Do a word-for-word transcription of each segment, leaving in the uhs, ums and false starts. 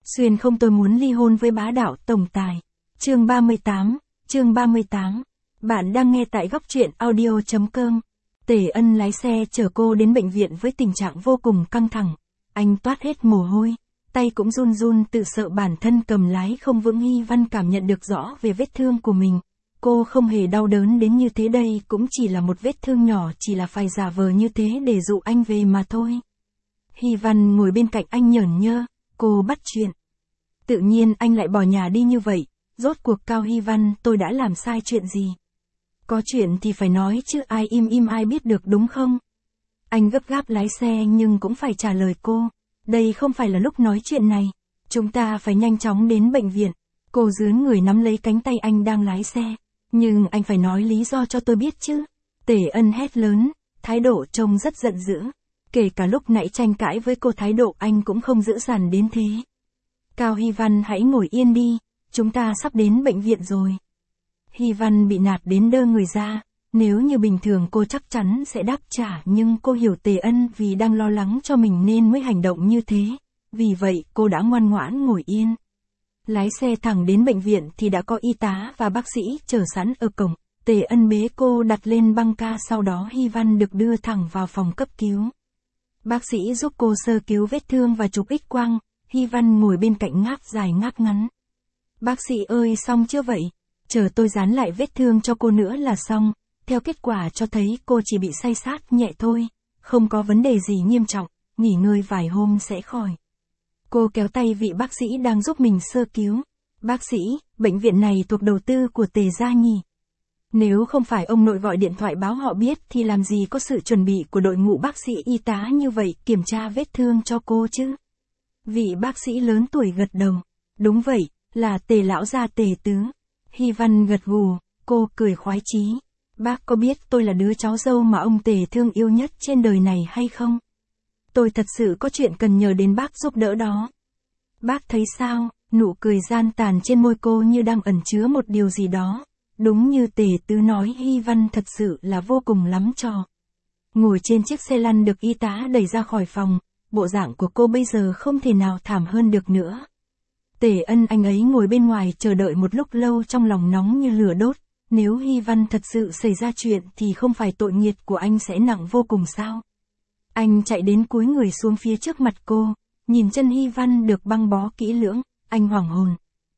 Xuyên không, tôi muốn ly hôn với bá đạo tổng tài. Chương ba mươi tám, chương ba mươi tám. Bạn đang nghe tại góc truyện audio chấm com. Tề Ân lái xe chở cô đến bệnh viện với tình trạng vô cùng căng thẳng. Anh toát hết mồ hôi, tay cũng run run tự sợ bản thân cầm lái không vững. Hy Văn cảm nhận được rõ về vết thương của mình. Cô không hề đau đớn đến như thế, đây cũng chỉ là một vết thương nhỏ, chỉ là phải giả vờ như thế để dụ anh về mà thôi. Hy Văn ngồi bên cạnh anh nhởn nhơ, cô bắt chuyện. Tự nhiên anh lại bỏ nhà đi như vậy, rốt cuộc Cao Hy Văn, tôi đã làm sai chuyện gì? Có chuyện thì phải nói chứ, ai im im ai biết được, đúng không? Anh gấp gáp lái xe nhưng cũng phải trả lời cô. Đây không phải là lúc nói chuyện này. Chúng ta phải nhanh chóng đến bệnh viện. Cô dướn người nắm lấy cánh tay anh đang lái xe. Nhưng anh phải nói lý do cho tôi biết chứ. Tề Ân hét lớn, thái độ trông rất giận dữ. Kể cả lúc nãy tranh cãi với cô, thái độ anh cũng không dữ dằn đến thế. Cao Hy Văn, hãy ngồi yên đi. Chúng ta sắp đến bệnh viện rồi. Hy Văn bị nạt đến đơ người ra. Nếu như bình thường cô chắc chắn sẽ đáp trả, nhưng cô hiểu Tề Ân vì đang lo lắng cho mình nên mới hành động như thế. Vì vậy cô đã ngoan ngoãn ngồi yên. Lái xe thẳng đến bệnh viện thì đã có y tá và bác sĩ chờ sẵn ở cổng. Tề Ân bế cô đặt lên băng ca, sau đó Hy Văn được đưa thẳng vào phòng cấp cứu. Bác sĩ giúp cô sơ cứu vết thương và chụp X quang. Hy Văn ngồi bên cạnh ngáp dài ngáp ngắn. Bác sĩ ơi, xong chưa vậy? Chờ tôi dán lại vết thương cho cô nữa là xong. Theo kết quả cho thấy cô chỉ bị say sát nhẹ thôi, không có vấn đề gì nghiêm trọng, nghỉ ngơi vài hôm sẽ khỏi. Cô kéo tay vị bác sĩ đang giúp mình sơ cứu. Bác sĩ, bệnh viện này thuộc đầu tư của Tề gia nhỉ? Nếu không phải ông nội gọi điện thoại báo họ biết thì làm gì có sự chuẩn bị của đội ngũ bác sĩ y tá như vậy kiểm tra vết thương cho cô chứ? Vị bác sĩ lớn tuổi gật đầu. Đúng vậy, là Tề lão gia Tề tứ. Hy Văn gật gù, cô cười khoái chí. Bác có biết tôi là đứa cháu dâu mà ông Tề thương yêu nhất trên đời này hay không? Tôi thật sự có chuyện cần nhờ đến bác giúp đỡ đó. Bác thấy sao? Nụ cười gian tàn trên môi cô như đang ẩn chứa một điều gì đó. Đúng như Tề tứ nói, Hy Văn thật sự là vô cùng lắm trò. Ngồi trên chiếc xe lăn được y tá đẩy ra khỏi phòng, bộ dạng của cô bây giờ không thể nào thảm hơn được nữa. Tề Ân, anh ấy ngồi bên ngoài chờ đợi một lúc lâu, trong lòng nóng như lửa đốt. Nếu Hy Văn thật sự xảy ra chuyện thì không phải tội nghiệp của anh sẽ nặng vô cùng sao? Anh chạy đến cúi người xuống phía trước mặt cô, nhìn chân Hy Văn được băng bó kỹ lưỡng, anh hoảng hồn.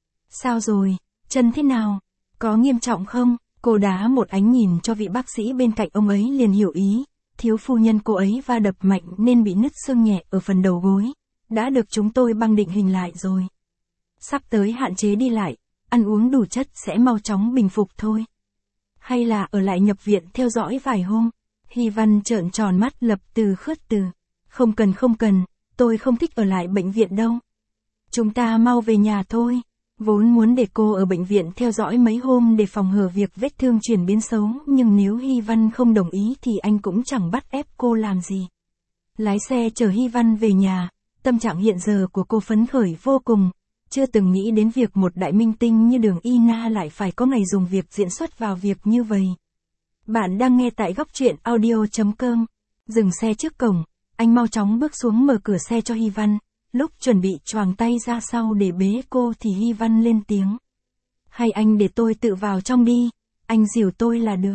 Sao rồi, chân thế nào? Có nghiêm trọng không? Cô đá một ánh nhìn cho vị bác sĩ bên cạnh, ông ấy liền hiểu ý. Thiếu phu nhân cô ấy va đập mạnh nên bị nứt xương nhẹ ở phần đầu gối. Đã được chúng tôi băng định hình lại rồi. Sắp tới hạn chế đi lại, ăn uống đủ chất sẽ mau chóng bình phục thôi. Hay là ở lại nhập viện theo dõi vài hôm? Hy Văn trợn tròn mắt lập từ khước từ. Không cần không cần, tôi không thích ở lại bệnh viện đâu. Chúng ta mau về nhà thôi. Vốn muốn để cô ở bệnh viện theo dõi mấy hôm để phòng ngừa việc vết thương chuyển biến xấu, nhưng nếu Hy Văn không đồng ý thì anh cũng chẳng bắt ép cô làm gì. Lái xe chở Hy Văn về nhà, tâm trạng hiện giờ của cô phấn khởi vô cùng. Chưa từng nghĩ đến việc một đại minh tinh như Đường Y Na lại phải có ngày dùng việc diễn xuất vào việc như vậy. Bạn đang nghe tại góc truyện audio chấm com. Dừng xe trước cổng, anh mau chóng bước xuống mở cửa xe cho Hy Văn. Lúc chuẩn bị choàng tay ra sau để bế cô thì Hy Văn lên tiếng. Hay anh để tôi tự vào trong đi, anh dìu tôi là được.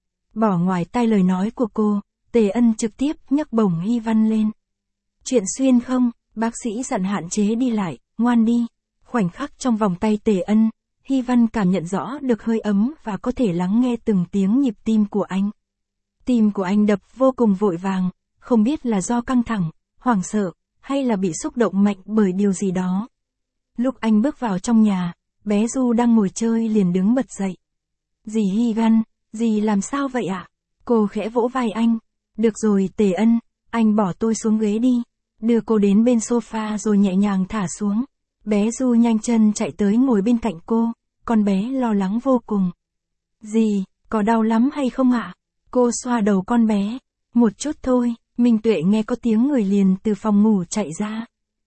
Bỏ ngoài tai lời nói của cô, Tề Ân trực tiếp nhấc bổng Hy Văn lên. Chuyện xuyên không, bác sĩ dặn hạn chế đi lại, ngoan đi. Khoảnh khắc trong vòng tay Tề Ân, Hy Văn cảm nhận rõ được hơi ấm và có thể lắng nghe từng tiếng nhịp tim của anh. Tim của anh đập vô cùng vội vàng, không biết là do căng thẳng, hoảng sợ, hay là bị xúc động mạnh bởi điều gì đó. Lúc anh bước vào trong nhà, bé Du đang ngồi chơi liền đứng bật dậy. Dì Hy Văn, dì làm sao vậy ạ? Cô khẽ vỗ vai anh. Được rồi Tề Ân, anh bỏ tôi xuống ghế đi. Đưa cô đến bên sofa rồi nhẹ nhàng thả xuống. Bé Du nhanh chân chạy tới ngồi bên cạnh cô, con bé lo lắng vô cùng. Dì, có đau lắm hay không ạ? Cô xoa đầu con bé. Một chút thôi. Minh Tuệ nghe có tiếng người liền từ phòng ngủ chạy ra.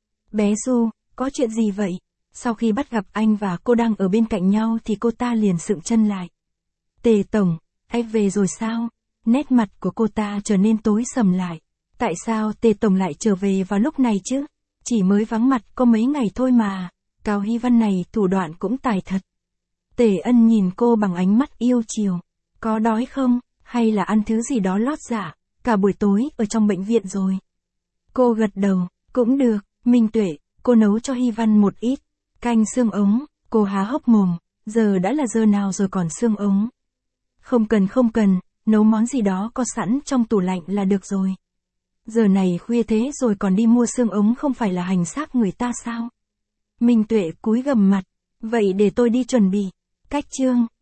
Bé Du, có chuyện gì vậy? Sau khi bắt gặp anh và cô đang ở bên cạnh nhau thì cô ta liền sượng chân lại. Tề Tổng, anh về rồi sao? Nét mặt của cô ta trở nên tối sầm lại. Tại sao Tề Tổng lại trở về vào lúc này chứ? Chỉ mới vắng mặt có mấy ngày thôi mà, Cao Hy Văn này thủ đoạn cũng tài thật. Tề Ân nhìn cô bằng ánh mắt yêu chiều. Có đói không, hay là ăn thứ gì đó lót dạ, cả buổi tối ở trong bệnh viện rồi. Cô gật đầu, cũng được, Minh Tuệ, cô nấu cho Hy Văn một ít. Canh xương ống, cô há hốc mồm, giờ đã là giờ nào rồi còn xương ống. Không cần không cần, nấu món gì đó có sẵn trong tủ lạnh là được rồi. Giờ này khuya thế rồi còn đi mua xương ống không phải là hành xác người ta sao? Minh Tuệ cúi gằm mặt, vậy để tôi đi chuẩn bị. Cách chương